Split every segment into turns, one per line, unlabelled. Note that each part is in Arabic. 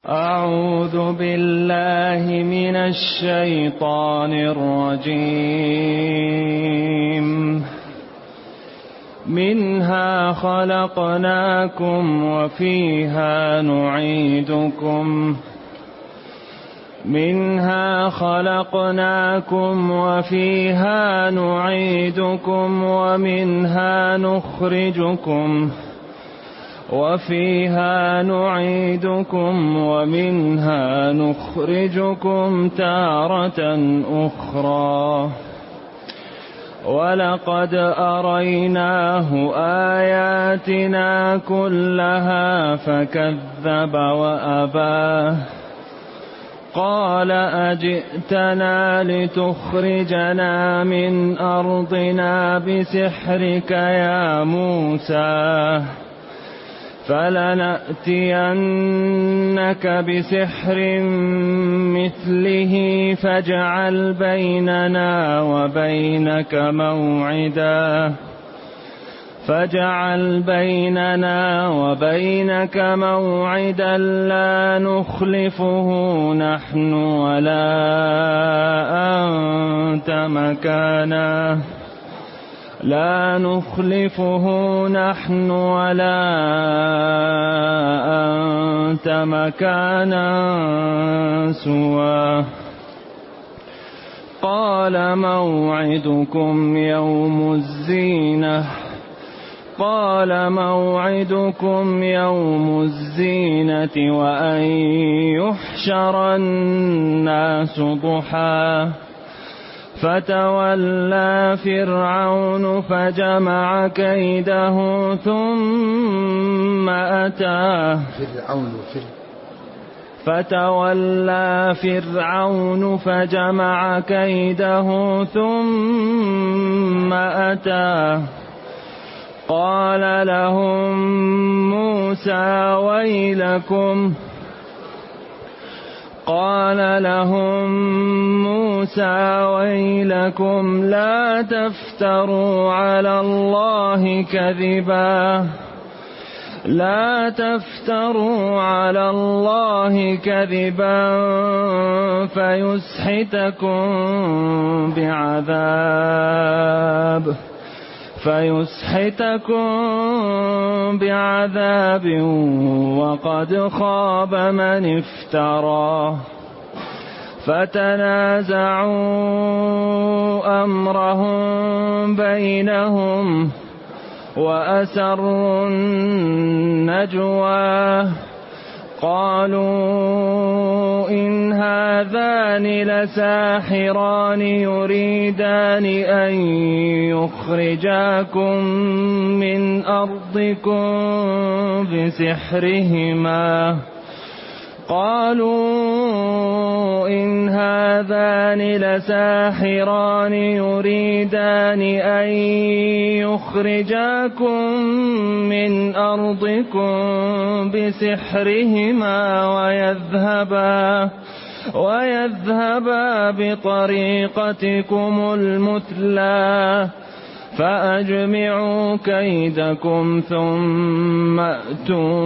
أعوذ بالله من الشيطان الرجيم. منها خلقناكم وفيها نعيدكم ومنها نخرجكم تارة أخرى. ولقد أريناه آياتنا كلها فكذب وأبى. قال أجئتنا لتخرجنا من أرضنا بسحرك يا موسى، فلنأتينك بسحر مثله فاجعل بيننا وبينك موعدا لا نخلفه نحن ولا أنت مكانا سواه. قال موعدكم يوم الزينة وأن يحشر الناس ضحى. فتولى فرعون فجمع كيده ثم أتى. قال لهم موسى ويلكم لا تفتروا على الله كذبا فيسحتكم بعذاب وقد خاب من افترى. فتنازعوا أمرهم بينهم وأسروا النجوى. قالوا إن هذان لساحران يريدان أن يخرجاكم من أرضكم بسحرهما ويذهبا بطريقتكم المثلى. فأجمعوا كيدكم ثم أتوا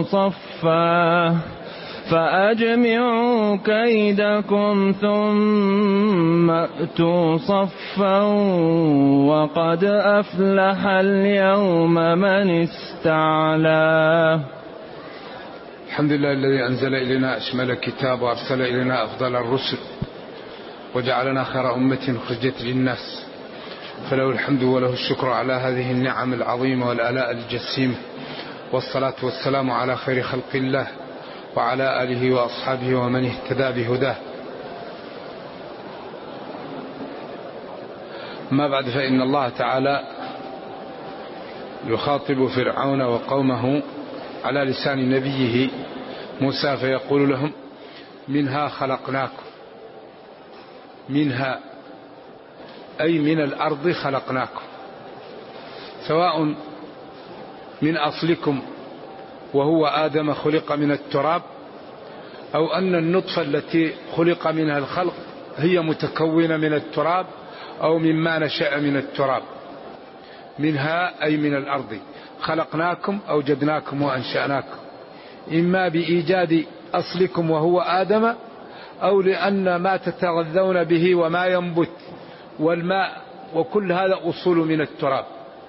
صفا وقد أفلح اليوم من استعلى.
الحمد لله الذي أنزل إلينا أشمل الكتاب وأرسل إلينا أفضل الرسل وجعلنا خير أمة خرجت للناس، فله الحمد وله الشكر على هذه النعم العظيمة والآلاء الجسيمة، والصلاة والسلام على خير خلق الله وعلى آله وأصحابه ومن اهتدى بهداه. ما بعد، فإن الله تعالى يخاطب فرعون وقومه على لسان نبيه موسى فيقول لهم: منها خلقناكم. منها أي من الأرض خلقناكم، سواء من أصلكم وهو آدم خلق من التراب، أو أن النطفة التي خلق منها الخلق هي متكونة من التراب أو مما نشأ من التراب. منها أي من الأرض خلقناكم، أوجدناكم وأنشأناكم، إما بإيجاد أصلكم وهو آدم، أو لأن ما تتغذون به وما ينبت والماء وكل هذا أصول من التراب.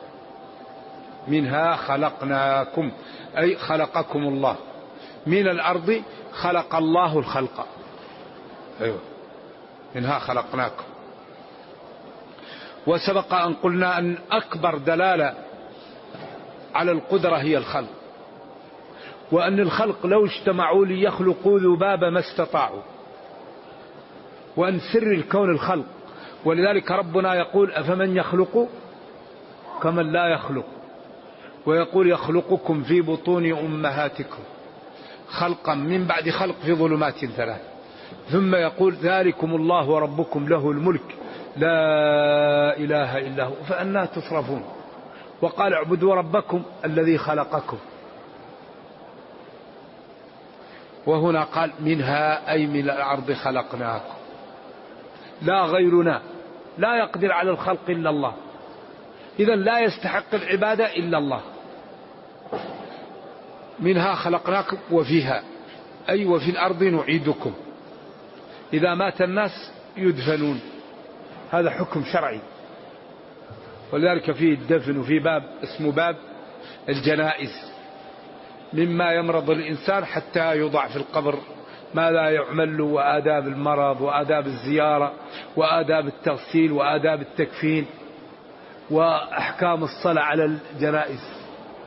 منها خلقناكم أي خلقكم الله، من الأرض خلق الله الخلق. أيوة، منها خلقناكم. وسبق أن قلنا أن أكبر دلالة على القدرة هي الخلق، وأن الخلق لو اجتمعوا ليخلقوا ذبابا ما استطاعوا، وأن سر الكون الخلق. ولذلك ربنا يقول أفمن يخلق كمن لا يخلق، ويقول يخلقكم في بطون أمهاتكم خلقا من بعد خلق في ظلمات 3، ثم يقول ذلكم الله ربكم له الملك لا إله إلا هو فأنى تصرفون. وقال اعبدوا ربكم الذي خلقكم. وهنا قال منها أي من الأرض خلقناكم، لا غيرنا لا يقدر على الخلق إلا الله، إذا لا يستحق العبادة إلا الله. منها خلقناكم وفيها أي وفي الأرض نعيدكم. إذا مات الناس يدفنون، هذا حكم شرعي، ولذلك فيه الدفن. وفي باب اسمه باب الجنائز، مما يمرض الإنسان حتى يوضع في القبر ما لا يعمل له، وآداب المرض وآداب الزيارة وآداب التغسيل وآداب التكفين وأحكام الصلاة على الجنائز.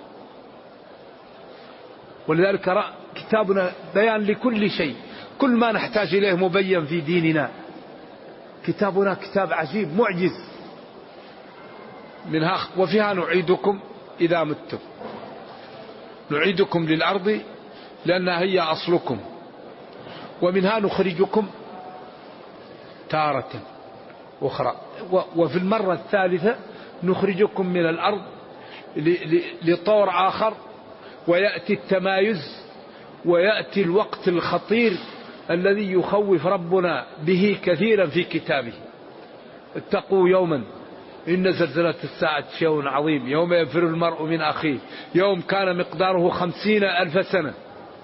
ولذلك كتابنا بيان لكل شيء، كل ما نحتاج إليه مبين في ديننا. كتابنا كتاب عجيب معجز. منها وفيها نعيدكم إذا متم، نعيدكم للأرض لأنها هي أصلكم، ومنها نخرجكم تارة أخرى، وفي المرة الثالثة نخرجكم من الأرض لطور آخر، ويأتي التمايز ويأتي الوقت الخطير الذي يخوف ربنا به كثيرا في كتابه. اتقوا يوما إن زلزلة الساعة شيء عظيم، يوم يفر المرء من أخيه، يوم كان مقداره 50,000 سنة،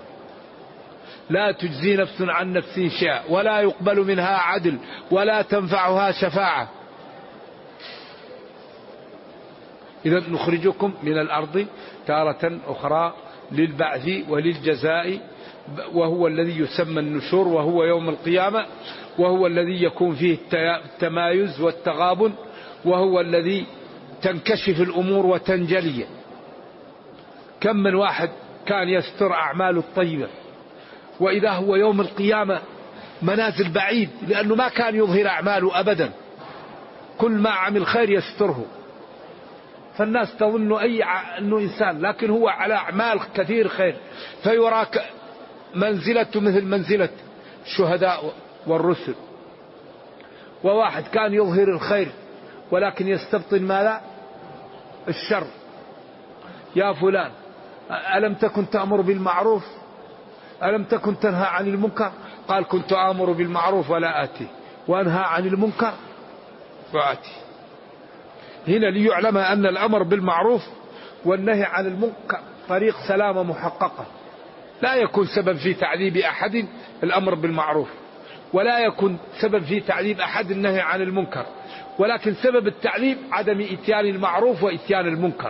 لا تجزي نفس عن نفس شيئا ولا يقبل منها عدل ولا تنفعها شفاعة. إذا نخرجكم من الأرض تارة أخرى للبعث وللجزاء، وهو الذي يسمى النشور، وهو يوم القيامة، وهو الذي يكون فيه التمايز والتغابن، وهو الذي تنكشف الأمور وتنجلي. كم من واحد كان يستر أعماله الطيبة، وإذا هو يوم القيامة منازل بعيد، لأنه ما كان يظهر أعماله أبدا، كل ما عمل خير يستره، فالناس تظن أنه إنسان، لكن هو على أعمال كثير خير، فيراك منزلته مثل منزلة الشهداء والرسل. وواحد كان يظهر الخير ولكن يستبطن ماذا؟ الشر. يا فلان ألم تكن تأمر بالمعروف ألم تكن تنهى عن المنكر؟ قال كنت آمر بالمعروف ولا آتي، وأنهى عن المنكر وآتي. هنا ليعلم أن الأمر بالمعروف والنهي عن المنكر طريق سلامة محققة، لا يكون سبب في تعذيب أحد الأمر بالمعروف، ولا يكون سبب في تعذيب أحد النهي عن المنكر، ولكن سبب التعذيب عدم إتيان المعروف وإتيان المنكر.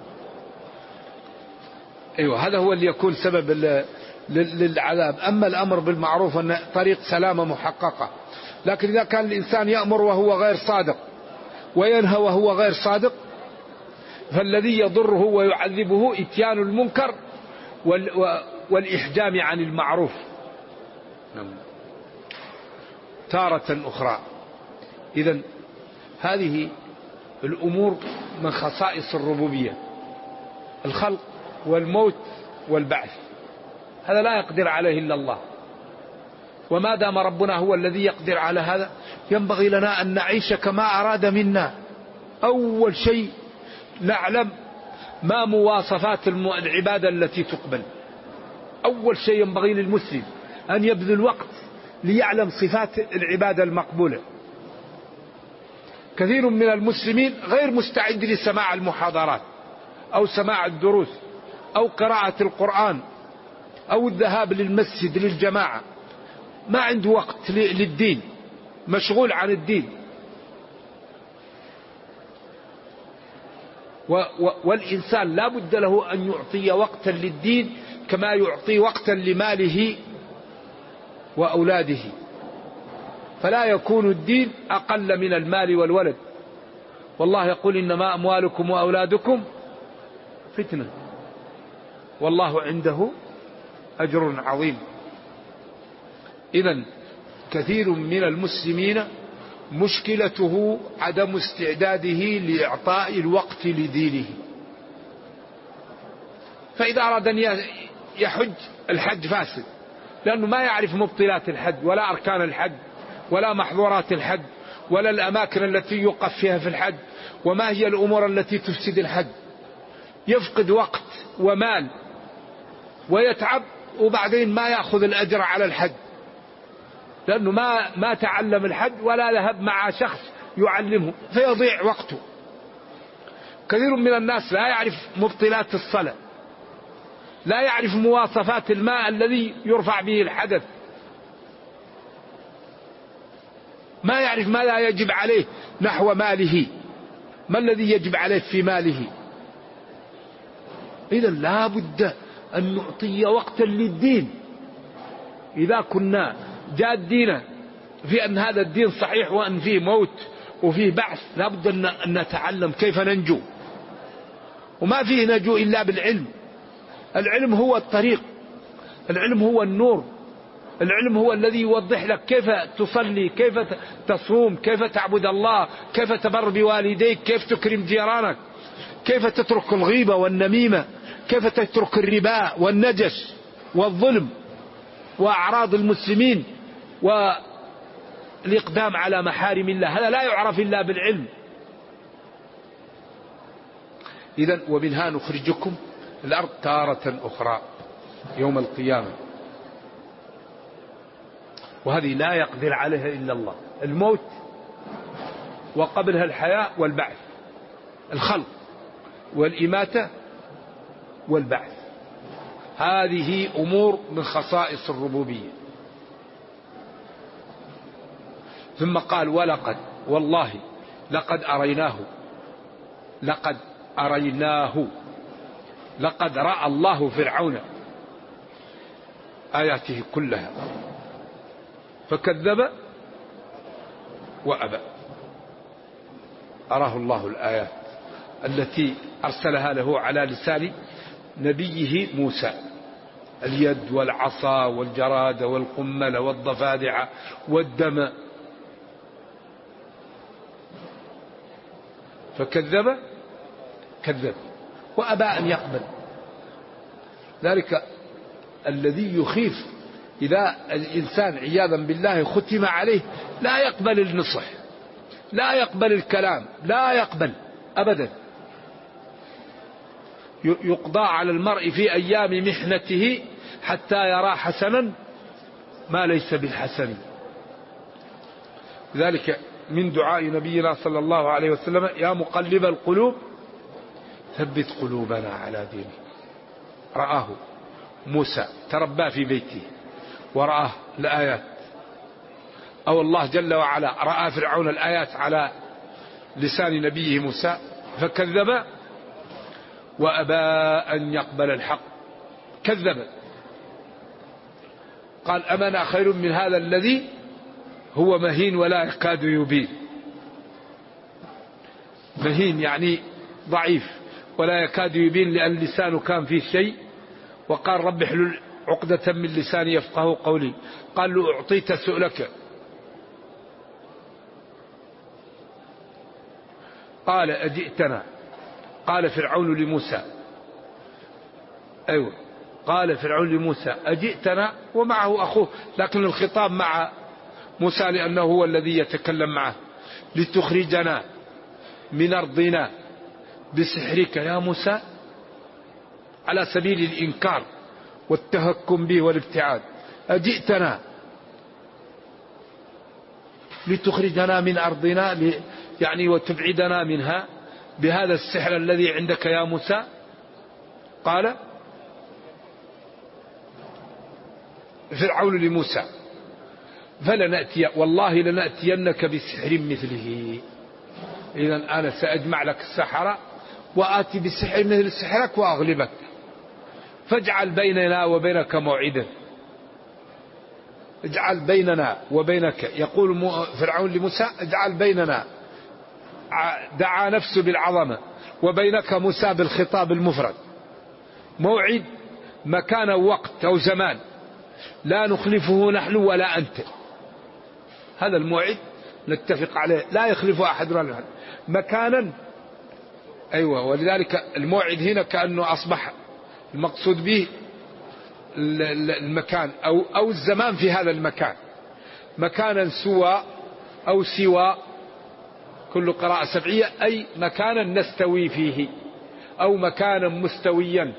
أيوة، هذا هو اللي يكون سبب للعذاب. أما الأمر بالمعروف أنه طريق سلامة محققة. لكن إذا كان الإنسان يأمر وهو غير صادق وينهى وهو غير صادق، فالذي يضره ويعذبه إتيان المنكر والإحجام عن المعروف. تارة أخرى. إذن هذه الأمور من خصائص الربوبية، الخلق والموت والبعث، هذا لا يقدر عليه إلا الله. وما دام ربنا هو الذي يقدر على هذا، ينبغي لنا أن نعيش كما أراد منا. أول شيء نعلم ما مواصفات العبادة التي تقبل. أول شيء ينبغي للمسلم أن يبذل وقت ليعلم صفات العبادة المقبولة. كثير من المسلمين غير مستعد لسماع المحاضرات أو سماع الدروس أو قراءة القرآن أو الذهاب للمسجد للجماعة، ما عنده وقت للدين، مشغول عن الدين. والإنسان لا بد له أن يعطي وقتا للدين كما يعطي وقتا لماله وأولاده، فلا يكون الدين أقل من المال والولد. والله يقول إنما أموالكم وأولادكم فتنة والله عنده أجر عظيم. إذن كثير من المسلمين مشكلته عدم استعداده لإعطاء الوقت لدينه، فإذا أراد أن يحج الحج فاسد، لأنه ما يعرف مبطلات الحج ولا أركان الحج ولا محظورات الحج ولا الأماكن التي يوقف فيها في الحج وما هي الأمور التي تفسد الحج، يفقد وقت ومال ويتعب، وبعدين ما يأخذ الأجر على الحج لأنه ما تعلم الحج ولا ذهب مع شخص يعلمه، فيضيع وقته. كثير من الناس لا يعرف مبطلات الصلاة، لا يعرف مواصفات الماء الذي يرفع به الحدث، ما يعرف ما لا يجب عليه نحو ماله، ما الذي يجب عليه في ماله. إذا لا بد أن نعطي وقتا للدين. إذا كنا جادين في أن هذا الدين صحيح وأن فيه موت وفيه بعث، لا بد أن نتعلم كيف ننجو، وما فيه نجو إلا بالعلم. العلم هو الطريق، العلم هو النور، العلم هو الذي يوضح لك كيف تصلي، كيف تصوم، كيف تعبد الله، كيف تبر بوالديك، كيف تكرم جيرانك، كيف تترك الغيبة والنميمة، كيف تترك الربا والنجش والظلم وأعراض المسلمين والإقدام على محارم الله. هذا لا يعرف إلا بالعلم. إذن ومنها نخرجكم الأرض تارة أخرى يوم القيامة، وهذه لا يقدر عليها إلا الله. الموت وقبلها الحياة والبعث، الخلق والإماتة والبعث، هذه أمور من خصائص الربوبية. ثم قال ولقد، والله لقد أريناه، لقد أريناه، لقد رأى الله فرعون آياته كلها فكذب وأبى. أراه الله الآيات التي أرسلها له على لسان نبيه موسى، اليد والعصا والجراد والقمل والضفادع والدم، فكذب وأبى أن يقبل. ذلك الذي يخيف إذا الإنسان عياذا بالله ختم عليه لا يقبل النصح، لا يقبل الكلام، لا يقبل أبدا. يقضى على المرء في أيام محنته حتى يرى حسنا ما ليس بالحسن. ذلك من دعاء نبينا صلى الله عليه وسلم: يا مقلب القلوب ثبت قلوبنا على دينك. رآه موسى، تربى في بيته ورآه الآيات، أو الله جل وعلا رأى فرعون الآيات على لسان نبيه موسى فكذب وأبى أن يقبل الحق، كذب. قال: أمنا خير من هذا الذي هو مهين ولا يكاد يبين. مهين يعني ضعيف، ولا يكاد يبين لأن لسانه كان فيه شيء. وقال: رب احلل عقدة من لساني يفقه قولي. قال له: أعطيت سؤلك. قال: أجئتنا. قال فرعون لموسى، أيوة، قال فرعون لموسى: أجئتنا، ومعه أخوه، لكن الخطاب مع موسى لأنه هو الذي يتكلم معه، لتخرجنا من أرضنا بسحرك يا موسى، على سبيل الإنكار والتهكم به والابتعاد. أجئتنا لتخرجنا من أرضنا، يعني وتبعدنا منها بهذا السحر الذي عندك يا موسى. قال: فرعون لموسى والله لنأتينك بسحر مثله. إذا أنا سأجمع لك السحرة وآتي بسحر مثل سحرك وأغلبك، فاجعل بيننا وبينك موعدا. اجعل بيننا وبينك، يقول فرعون لموسى اجعل بيننا، دعا نفسه بالعظمة، وبينك موسى بالخطاب المفرد، موعد، مكان ووقت أو زمان لا نخلفه نحن ولا أنت. هذا الموعد نتفق عليه لا يخلفه أحد ولا أحد. مكانا أيوة، ولذلك الموعد هنا كأنه أصبح المقصود به المكان أو الزمان في هذا المكان، مكانا سوى أو سوى، كل قراءة سبعية، أي مكانا نستوي فيه أو مكانا مستويا،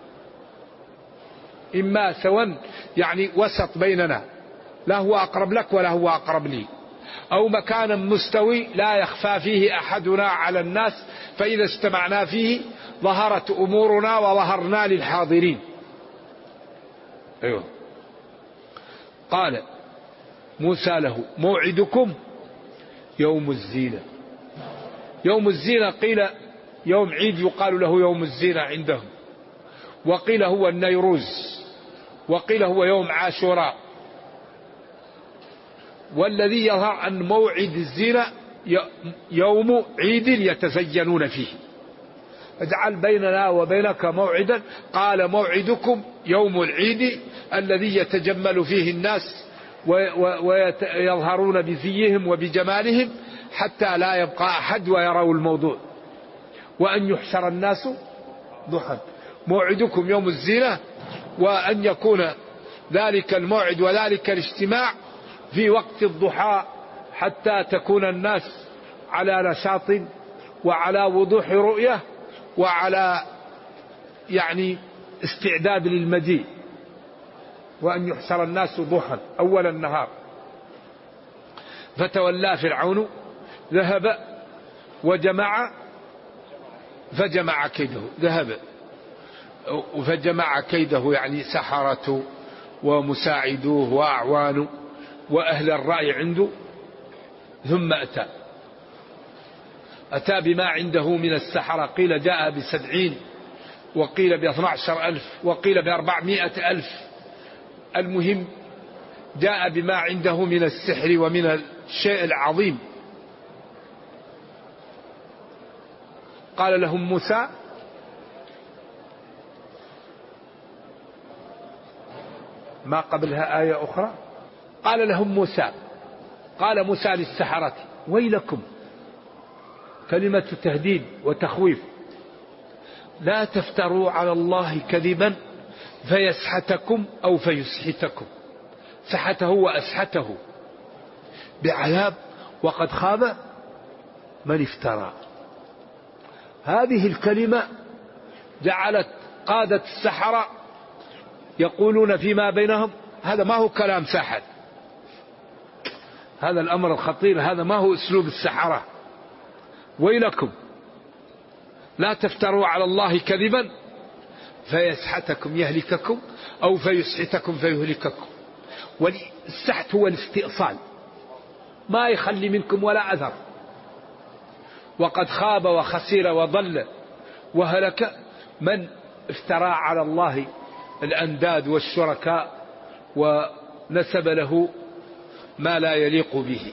إما سوا يعني وسط بيننا، لا هو أقرب لك ولا هو أقرب لي، أو مكانا مستوي لا يخفى فيه أحدنا على الناس، فإذا اجتمعنا فيه ظهرت أمورنا وظهرنا للحاضرين. أيوه. قال موسى له موعدكم يوم الزينة. يوم الزينة قيل يوم عيد يقال له يوم الزينة عندهم، وقيل هو النيروز، وقيل هو يوم عاشوراء. والذي يظهر أن موعد الزينة يوم عيد يتزينون فيه. اجعل بيننا وبينك موعدا، قال موعدكم يوم العيد الذي يتجمل فيه الناس ويظهرون بزيهم وبجمالهم حتى لا يبقى أحد ويروا الموضوع، وأن يحشر الناس ضحى. موعدكم يوم الزينة، وأن يكون ذلك الموعد وذلك الاجتماع في وقت الضحى حتى تكون الناس على نشاط وعلى وضوح رؤية وعلى يعني استعداد للمجيء. وأن يحشر الناس ضحى أول النهار. فتولى فرعون ذهب وجمع فجمع كيده، ذهب فجمع كيده يعني سحرته ومساعدوه وأعوانه وأهل الرأي عنده. ثم أتى بما عنده من السحرة، قيل جاء ب70 وقيل ب12,000 وقيل ب400,000. المهم جاء بما عنده من السحر ومن الشيء العظيم. قال لهم موسى ما قبلها آية أخرى، قال لهم موسى، قال موسى للسحرة ويلكم، كلمة تهديد وتخويف، لا تفتروا على الله كذبا فيسحتكم أو فيسحتكم. سحته وأسحته بعذاب، وقد خاب من افترى. هذه الكلمة جعلت قادة السحرة يقولون فيما بينهم هذا ما هو كلام ساحر، هذا الأمر الخطير، هذا ما هو أسلوب السحرة. ويلكم لا تفتروا على الله كذبا فيسحتكم يهلككم أو فيسحتكم فيهلككم. والسحت هو الاستئصال، ما يخلي منكم ولا أثر. وقد خاب وخسر وضل وهلك من افترى على الله الأنداد والشركاء ونسب له ما لا يليق به.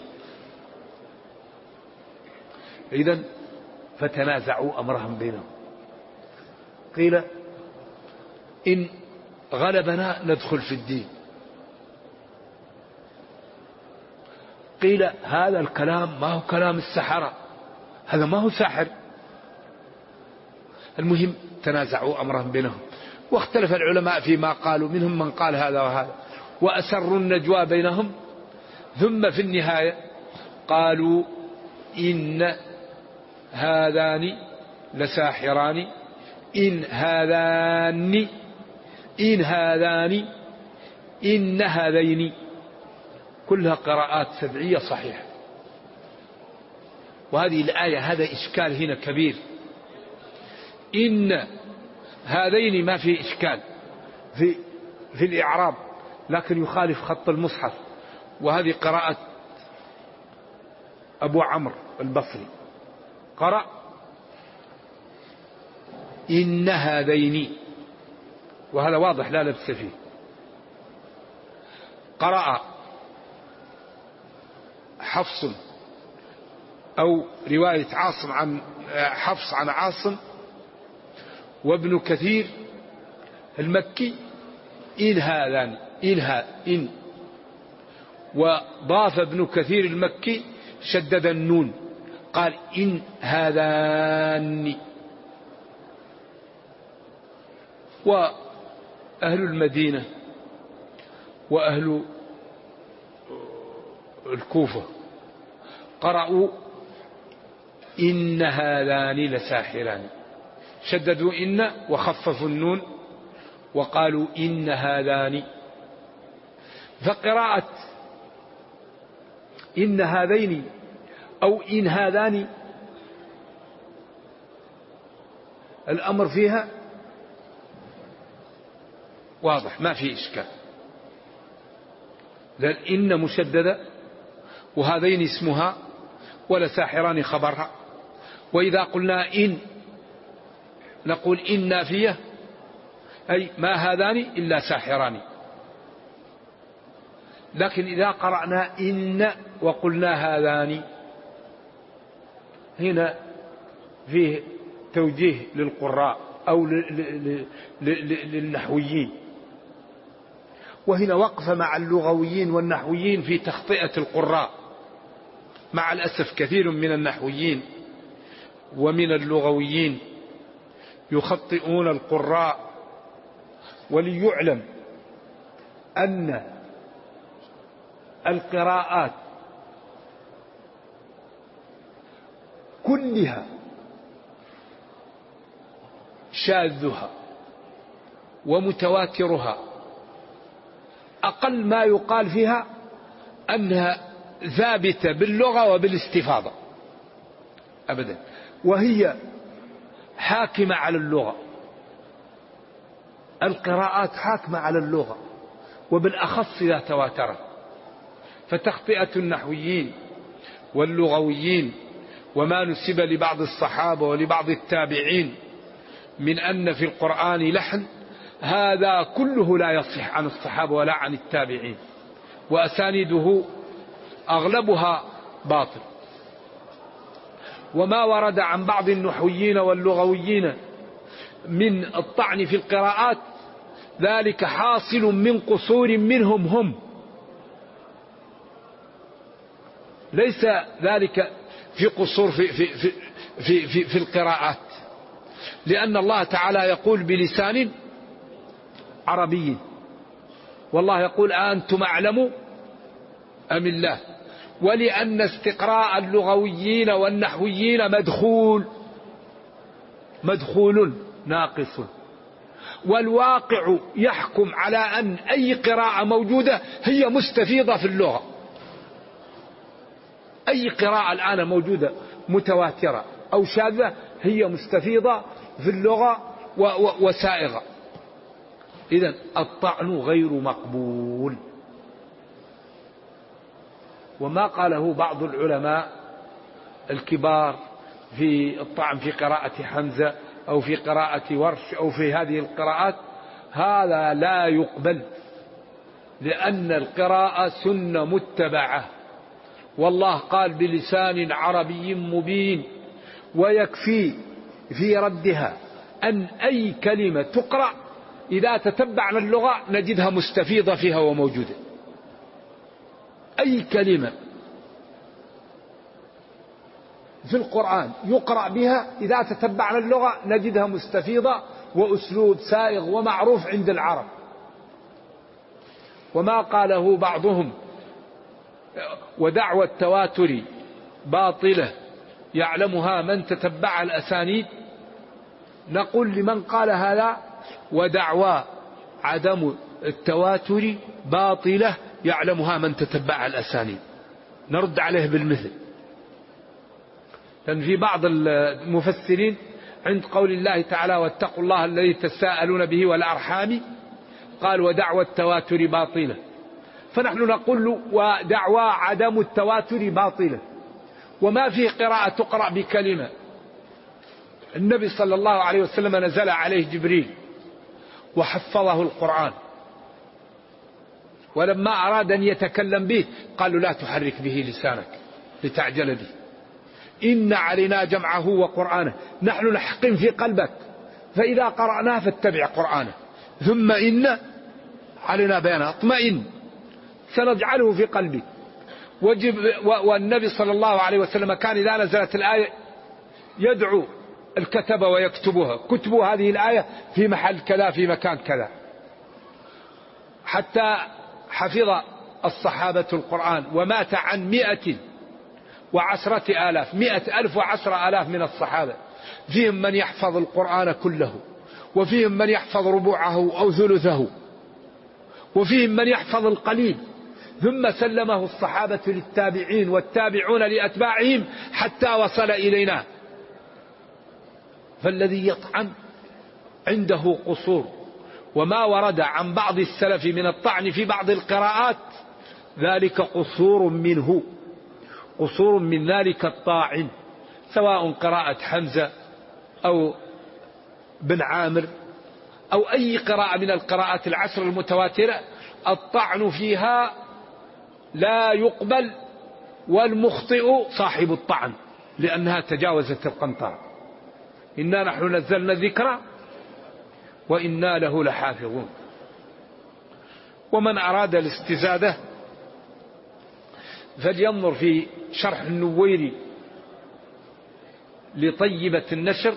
إذن فتنازعوا أمرهم بينهم، قيل إن غلبنا ندخل في الدين، قيل هذا الكلام ما هو كلام السحرة، هذا ما هو ساحر. المهم تنازعوا أمرهم بينهم، واختلف العلماء فيما قالوا، منهم من قال هذا وهذا، وأسروا النجوى بينهم. ثم في النهاية قالوا إن هذان لساحران إن هذين، كلها قراءات سبعية صحيحة. وهذه الآية هذا إشكال هنا كبير. إن هذين ما في إشكال في الإعراب، لكن يخالف خط المصحف. وهذه قراءة أبو عمرو البصري، قرأ إن هذين، وهذا واضح لا لبس فيه. قرأ حفص أو رواية عاصم عن حفص عن عاصم وابن كثير المكي إن هذان، إن، وضاف ابن كثير المكي شدد النون قال إن هذان. وأهل المدينة وأهل الكوفة قرأوا إن هذان لساحران، شددوا إن وخففوا النون وقالوا إن هذان. فقراءة إن هذين أو إن هذان الأمر فيها واضح ما في إشكال، لأن إن مشددة وهذين اسمها ولساحران خبرها. وإذا قلنا إن نقول إن نافية، أي ما هذان إلا ساحران. لكن إذا قرأنا إن وقلنا هذان هنا فيه توجيه للقراء أو للنحويين، وهنا وقف مع اللغويين والنحويين في تخطئة القراء. مع الأسف كثير من النحويين ومن اللغويين يخطئون القراء. وليعلم أن القراءات كلها شاذها ومتواترها أقل ما يقال فيها أنها ثابتة باللغة وبالاستفاضة أبدا، وهي حاكمة على اللغة. القراءات حاكمة على اللغة وبالأخص إذا تواترت. فتخطئة النحويين واللغويين وما نسب لبعض الصحابة ولبعض التابعين من أن في القرآن لحن، هذا كله لا يصح عن الصحابة ولا عن التابعين، وأسانيده أغلبها باطل. وما ورد عن بعض النحويين واللغويين من الطعن في القراءات ذلك حاصل من قصور منهم هم، ليس ذلك في قصور في القراءات، لأن الله تعالى يقول بلسان عربي، والله يقول أنتم أعلم أم الله. ولأن استقراء اللغويين والنحويين مدخول ناقص، والواقع يحكم على أن أي قراءة موجودة هي مستفيضة في اللغة. أي قراءة الآن موجودة متواترة أو شاذة هي مستفيضة في اللغة وسائغة. إذن الطعن غير مقبول. وما قاله بعض العلماء الكبار في الطعن في قراءة حمزة أو في قراءة ورش أو في هذه القراءات هذا لا يقبل، لأن القراءة سنة متبعة، والله قال بلسان عربي مبين. ويكفي في ردها أن أي كلمة تقرأ إذا تتبعنا اللغة نجدها مستفيضة فيها وموجودة. أي كلمة في القرآن يقرأ بها إذا تتبعنا اللغة نجدها مستفيضة وأسلوب سائغ ومعروف عند العرب. وما قاله بعضهم ودعوى التواتر باطلة يعلمها من تتبع الأسانيد، نقول لمن قال هذا ودعوى عدم التواتر باطلة يعلمها من تتبع الأسانيد، نرد عليه بالمثل. لأن في بعض المفسرين عند قول الله تعالى واتقوا الله الذي تساءلون به والأرحام قال ودعوى التواتر باطلة، فنحن نقول ودعوى عدم التواتر باطلة. وما فيه قراءة تقرأ بكلمة. النبي صلى الله عليه وسلم نزل عليه جبريل وحفظه القرآن، ولما أراد أن يتكلم به قالوا لا تحرك به لسانك لتعجل به، إن علينا جمعه وقرآنه، نحن نحقن في قلبك، فإذا قرأناه فاتبع قرآنه، ثم إن علينا بيانه، اطمئن سنجعله في قلبك. والنبي صلى الله عليه وسلم كان إذا نزلت الآية يدعو الكتبة ويكتبها، كتبوا هذه الآية في محل كذا في مكان كذا، حتى حفظ الصحابة القرآن ومات عن 110,000 100,000 من الصحابة، فيهم من يحفظ القرآن كله، وفيهم من يحفظ ربوعه أو ثلثه، وفيهم من يحفظ القليل، ثم سلمه الصحابة للتابعين والتابعون لأتباعهم حتى وصل إلينا. فالذي يطعن عنده قصور، وما ورد عن بعض السلف من الطعن في بعض القراءات ذلك قصور منه، قصور من ذلك الطاعن، سواء قراءة حمزة أو بن عامر أو أي قراءة من القراءات العشر المتواترة، الطعن فيها لا يقبل، والمخطئ صاحب الطعن، لأنها تجاوزت القنطرة. إنا نحن نزلنا الذكر وإنا له لحافظون. ومن أراد الاستزادة فلينظر في شرح النويري لطيبة النشر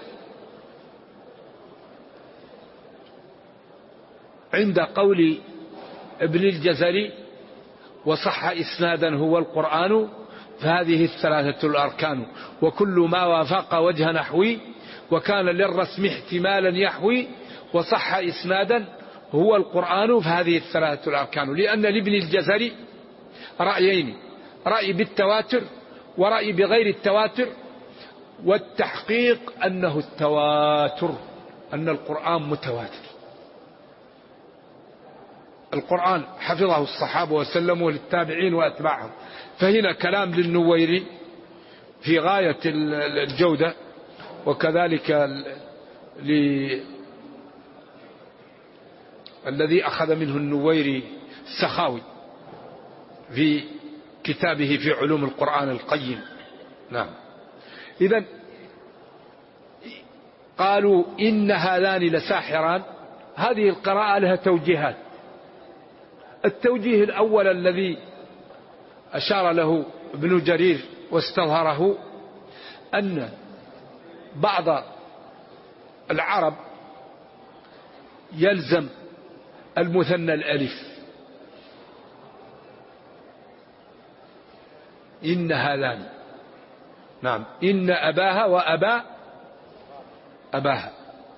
عند قول ابن الجزري وصح إسنادا هو القرآن، فهذه الثلاثة الأركان، وكل ما وافق وجه نحوي وكان للرسم احتمالا يحوي، وصح إسنادا هو القرآن، فهذه الثلاثة الأركان. لأن لابن الجزري رأيين، رأي بالتواتر ورأي بغير التواتر، والتحقيق أنه التواتر، أن القرآن متواتر. القرآن حفظه الصحابة وسلموا للتابعين وأتباعهم. فهنا كلام للنويري في غاية الجودة، وكذلك الذي أخذ منه النويري السخاوي في كتابه في علوم القرآن القيم. نعم. إذن قالوا إن هذان لساحران، هذه القراءة لها توجيهات. التوجيه الأول الذي أشار له ابن جرير واستظهره أن بعض العرب يلزم المثنى الألف، إن هذان، نعم، إن أباها وأبا أباها،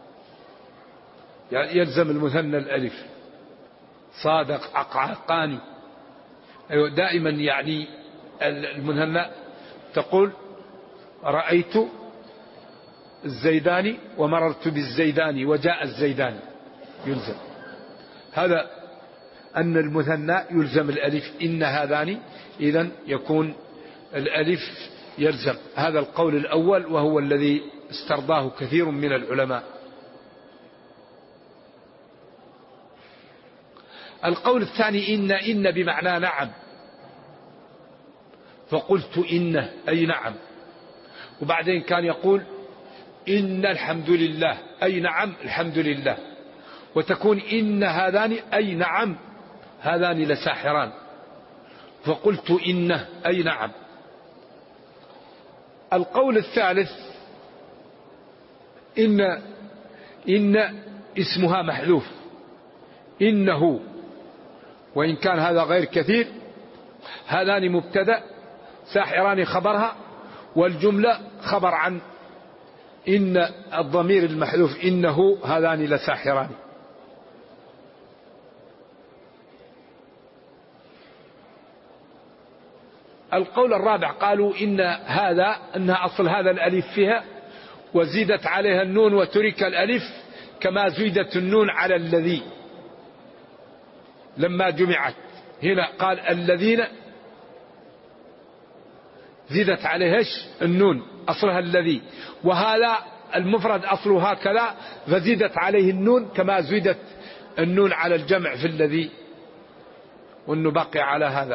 يعني يلزم المثنى الألف، صادق عقعقاني، أيوة دائما يعني المثنى تقول رأيت الزيداني ومررت بالزيداني وجاء الزيداني، يلزم هذا أن المثنى يلزم الألف، إن هذان، إذن يكون الألف يلزم. هذا القول الأول وهو الذي استرضاه كثير من العلماء. القول الثاني إن بمعنى نعم، فقلت إنه أي نعم، وبعدين كان يقول إن الحمد لله أي نعم الحمد لله، وتكون إن هذان أي نعم هذان لساحران، فقلت إنه أي نعم. القول الثالث إن اسمها محذوف، إنه، وإن كان هذا غير كثير، هذان مبتدأ، ساحران خبرها، والجملة خبر عن إن الضمير المحذوف إنه هذان لساحران. القول الرابع قالوا إن هذا، أن أصل هذا الألف فيها وزيدت عليها النون وترك الألف، كما زيدت النون على الذي، لما جمعت. هنا قال الذين زيدت عليهش النون أصلها الذي، وهذا المفرد أصله هكذا فزيدت عليه النون كما زيدت النون على الجمع في الذي، وأنه بقي على هذا.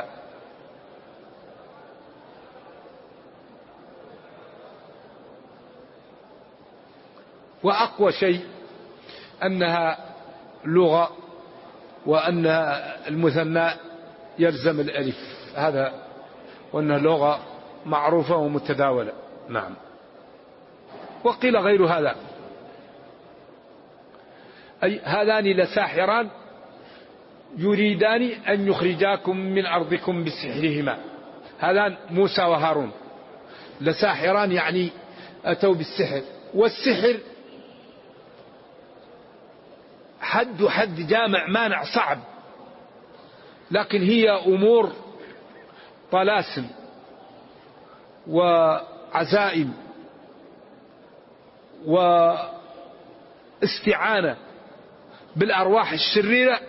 وأقوى شيء أنها لغة، وأن المثنى يلزم الألف، هذا وأنها لغة معروفة ومتداولة. نعم. وقيل غير هذا، أي هذان لساحران يريدان أن يخرجاكم من أرضكم بسحرهما. هذان موسى وهارون لساحران، يعني أتوا بالسحر. والسحر حد جامع مانع صعب، لكن هي أمور طلاسم وعزائم واستعانة بالأرواح الشريرة،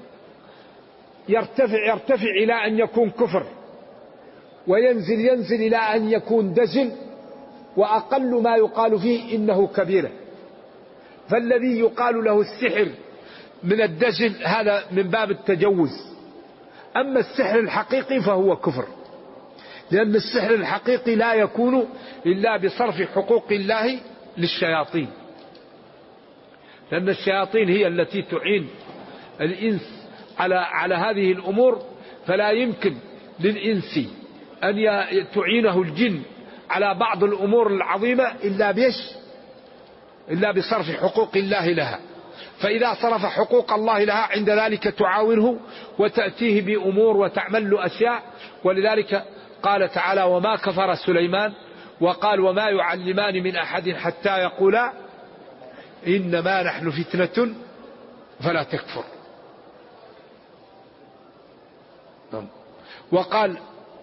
يرتفع إلى أن يكون كفر، وينزل إلى أن يكون دجل، وأقل ما يقال فيه إنه كبيرة. فالذي يقال له السحر من الدجل هذا من باب التجوز. أما السحر الحقيقي فهو كفر، لأن السحر الحقيقي لا يكون إلا بصرف حقوق الله للشياطين، لأن الشياطين هي التي تعين الإنس على هذه الأمور، فلا يمكن للإنس أن تعينه الجن على بعض الأمور العظيمة إلا بصرف حقوق الله لها. فإذا صرف حقوق الله لها عند ذلك تعاونه وتأتيه بأمور وتعمل له أشياء. ولذلك قال تعالى: وما كفر سليمان، وقال: وما يعلمان من أحد حتى يقولا إنما نحن فتنة فلا تكفر. وقال: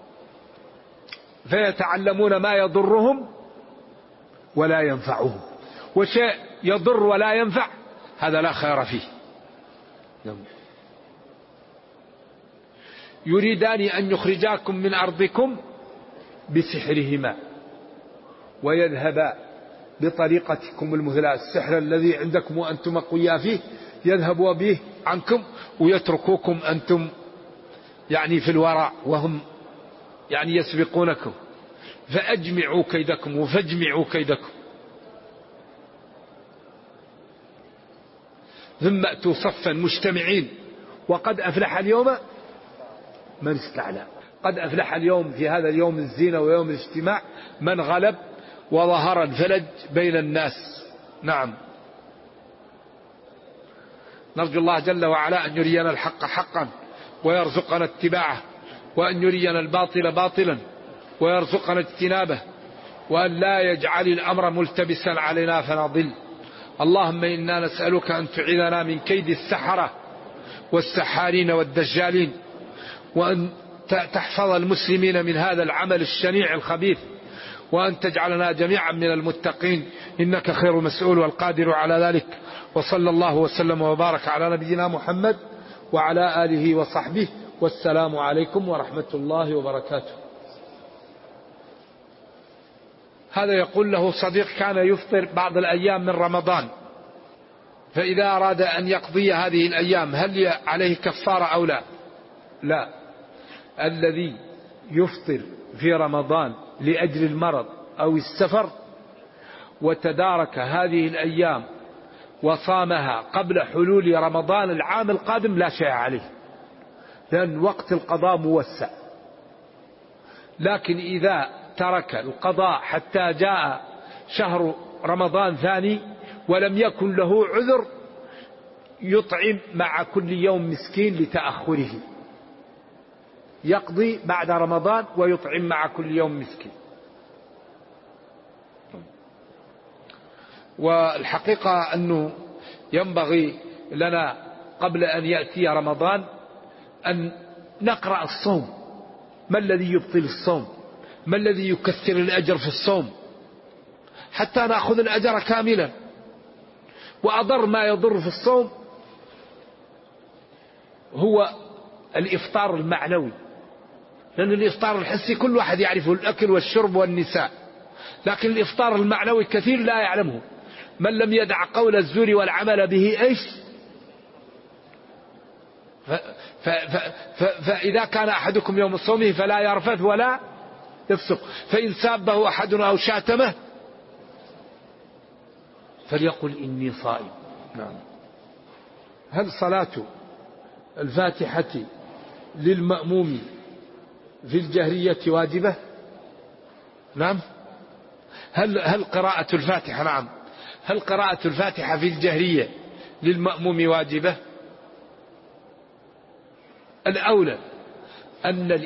فيتعلمون ما يضرهم ولا ينفعهم. وشيء يضر ولا ينفع هذا لا خير فيه. يريدان أن يخرجاكم من أرضكم بسحرهما ويذهبا بطريقتكم المثلى. السحر الذي عندكم وأنتم أقوياء فيه يذهبوا به عنكم ويتركوكم أنتم يعني في الوراء، وهم يعني يسبقونكم. فأجمعوا كيدكم وفاجمعوا كيدكم ثم أتوا صفا مجتمعين. وقد أفلح اليوم من استعلى. قد أفلح اليوم في هذا اليوم الزينة ويوم الاجتماع من غلب وظهر الفلج بين الناس. نعم. نرجو الله جل وعلا أن يرينا الحق حقا ويرزقنا اتباعه، وأن يرينا الباطل باطلا ويرزقنا اجتنابه، وأن لا يجعل الأمر ملتبسا علينا فنضل. اللهم إنا نسألك أن تعيذنا من كيد السحرة والسحارين والدجالين، وأن تحفظ المسلمين من هذا العمل الشنيع الخبيث، وأن تجعلنا جميعا من المتقين، إنك خير مسؤول والقادر على ذلك. وصلى الله وسلم وبارك على نبينا محمد وعلى آله وصحبه، والسلام عليكم ورحمة الله وبركاته. هذا يقول له صديق كان يفطر بعض الأيام من رمضان، فإذا أراد أن يقضي هذه الأيام هل عليه كفارة أو لا؟ لا. الذي يفطر في رمضان لأجل المرض أو السفر وتدارك هذه الأيام وصامها قبل حلول رمضان العام القادم لا شيء عليه، لأن وقت القضاء موسع. لكن إذا ترك القضاء حتى جاء شهر رمضان ثاني ولم يكن له عذر يطعم مع كل يوم مسكين لتأخره، يقضي بعد رمضان ويطعم مع كل يوم مسكين. والحقيقة أنه ينبغي لنا قبل أن يأتي رمضان أن نقرأ الصوم، ما الذي يبطل الصوم، ما الذي يكثر الأجر في الصوم، حتى نأخذ الأجر كاملا. وأضر ما يضر في الصوم هو الإفطار المعنوي، لأن الإفطار الحسي كل واحد يعرفه، الأكل والشرب والنساء، لكن الإفطار المعنوي كثير لا يعلمه. من لم يدع قول الزور والعمل به إيش؟ فإذا كان أحدكم يوم صومه فلا يرفث ولا يفسق، فإن سابه أحد أو شاتمه فليقل إني صائم. نعم. هل صلاة الفاتحة للمأموم في الجهرية واجبة؟ نعم. هل قراءة الفاتحة، نعم، هل قراءة الفاتحة في الجهرية للمأموم واجبة؟ الأولى أن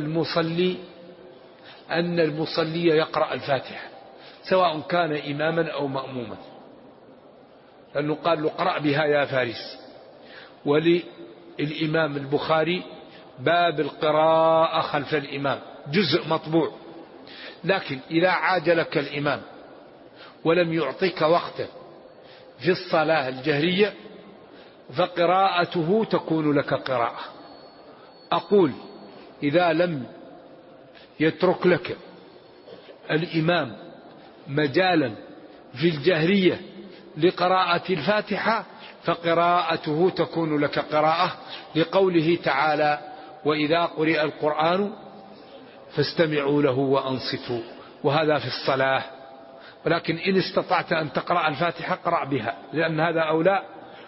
المصلي يقرأ الفاتحة سواء كان إماما أو مأموما، لأنه قال له اقرأ بها يا فارس. وللإمام البخاري باب القراءة خلف الإمام، جزء مطبوع. لكن إذا عاجلك الإمام ولم يعطيك وقتا في الصلاة الجهرية فقراءته تكون لك قراءة. أقول إذا لم يترك لك الإمام مجالا في الجهرية لقراءة الفاتحة فقراءته تكون لك قراءة، لقوله تعالى وإذا قرئ القرآن فاستمعوا له وأنصتوا، وهذا في الصلاة. ولكن إن استطعت أن تقرأ الفاتحة قرأ بها، لأن هذا أولى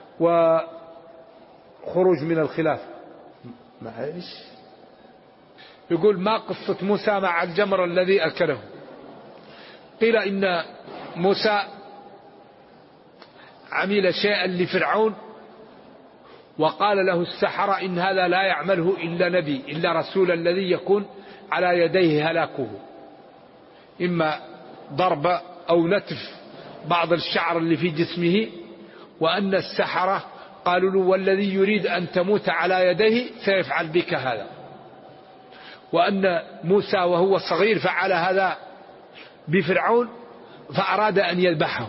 وخروج من الخلاف. معلش. يقول ما قصة موسى مع الجمر الذي أكله؟ قيل إن موسى عمل شيئا لفرعون وقال له السحرة إن هذا لا يعمله إلا نبي، إلا رسول الذي يكون على يديه هلاكه، إما ضرب أو نتف بعض الشعر اللي في جسمه. وأن السحرة قالوا له والذي يريد أن تموت على يديه سيفعل بك هذا. وأن موسى وهو صغير فعل هذا بفرعون فأراد أن يذبحه،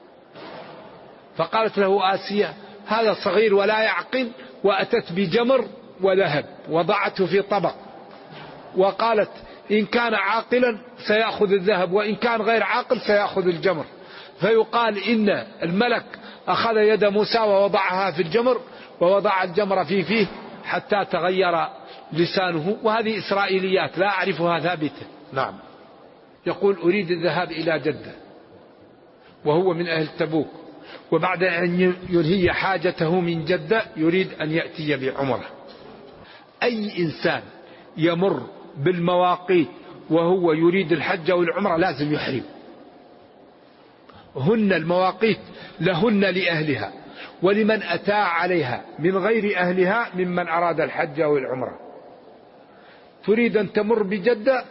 فقالت له آسيا هذا صغير ولا يعقل، وأتت بجمر وذهب وضعته في طبق، وقالت إن كان عاقلا سيأخذ الذهب وإن كان غير عاقل سيأخذ الجمر. فيقال إن الملك أخذ يد موسى ووضعها في الجمر ووضع الجمر في فيه حتى تغير لسانه. وهذه إسرائيليات لا أعرفها ثابتة. نعم. يقول أريد الذهاب إلى جدة وهو من أهل تبوك، وبعد أن ينهي حاجته من جدة يريد أن يأتي بعمرة. أي إنسان يمر بالمواقيت وهو يريد الحج والعمرة لازم يحرم. هن المواقيت لهن لأهلها، ولمن أتى عليها من غير أهلها ممن أراد الحج والعمرة. تريد أن تمر بجدة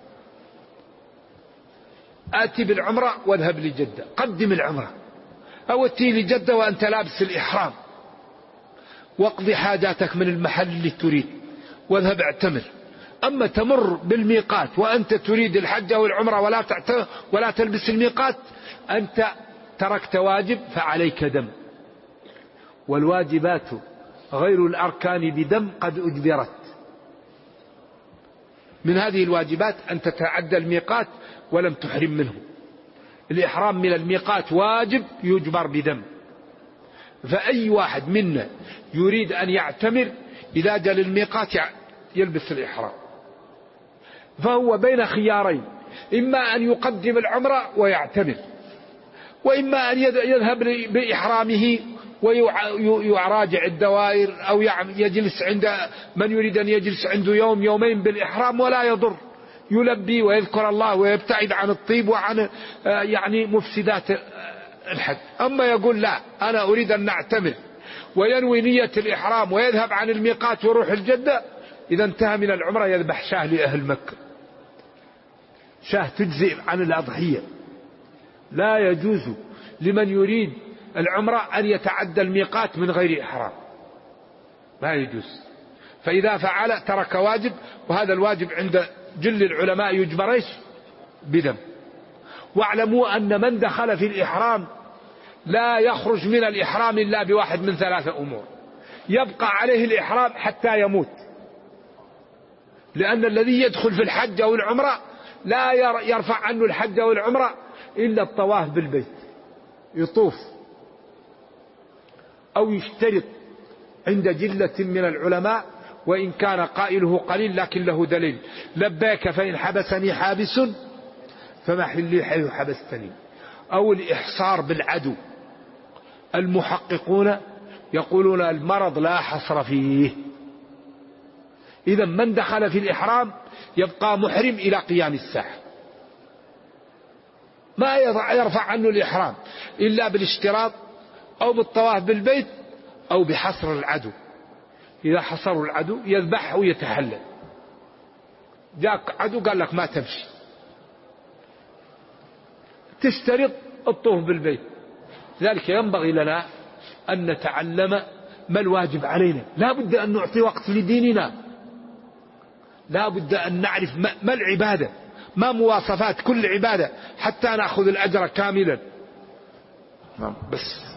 آتي بالعمرة واذهب لجدة، قدم العمرة، أو أتي لجدة وأنت لابس الإحرام واقضي حاجاتك من المحل اللي تريد واذهب اعتمر. أما تمر بالميقات وأنت تريد الحج والعمرة ولا تلبس الميقات، أنت تركت واجب فعليك دم. والواجبات غير الأركان بدم قد أجبرت. من هذه الواجبات أن تتعدى الميقات ولم تحرم منه. الإحرام من الميقات واجب يجبر بدم. فأي واحد منا يريد أن يعتمر إذا جاء للميقات يلبس الإحرام، فهو بين خيارين: إما أن يقدم العمرة ويعتمر، وإما أن يذهب بإحرامه ويراجع الدوائر، أو يجلس عند من يريد أن يجلس عنده يوم يومين بالإحرام ولا يضر، يلبي ويذكر الله ويبتعد عن الطيب وعن يعني مفسدات الحج. أما يقول لا أنا أريد أن نعتمر وينوي نية الإحرام ويذهب عن الميقات ويروح الجدة، إذا انتهى من العمرة يذبح شاه لأهل مكة، شاه تجزئ عن الأضحية. لا يجوز لمن يريد العمرة أن يتعدى الميقات من غير إحرام، لا يجوز. فإذا فعل ترك واجب، وهذا الواجب عند جل العلماء يجبر إيش؟ بدم. واعلموا أن من دخل في الإحرام لا يخرج من الإحرام إلا بواحد من ثلاثة أمور: يبقى عليه الإحرام حتى يموت، لأن الذي يدخل في الحج أو العمرة لا يرفع عنه الحج أو العمرة إلا الطواف بالبيت، يطوف أو يشترط عند جلة من العلماء، وإن كان قائله قليل لكن له دليل: لبيك فإن حبسني حابس فمحلي حيث حبستني. أو الإحصار بالعدو، المحققون يقولون المرض لا حصر فيه، إذا من دخل في الإحرام يبقى محرم إلى قيام الساعة، ما يرفع عنه الإحرام إلا بالاشتراط أو بالطواف بالبيت أو بحصر العدو. إذا حصروا العدو يذبح ويتحلل، جاك عدو قال لك ما تمشي، تشترط الطوف بالبيت. ذلك ينبغي لنا أن نتعلم ما الواجب علينا، لا بد أن نعطي وقت لديننا، لا بد أن نعرف ما العبادة، ما مواصفات كل عبادة حتى نأخذ الأجر كاملا. بس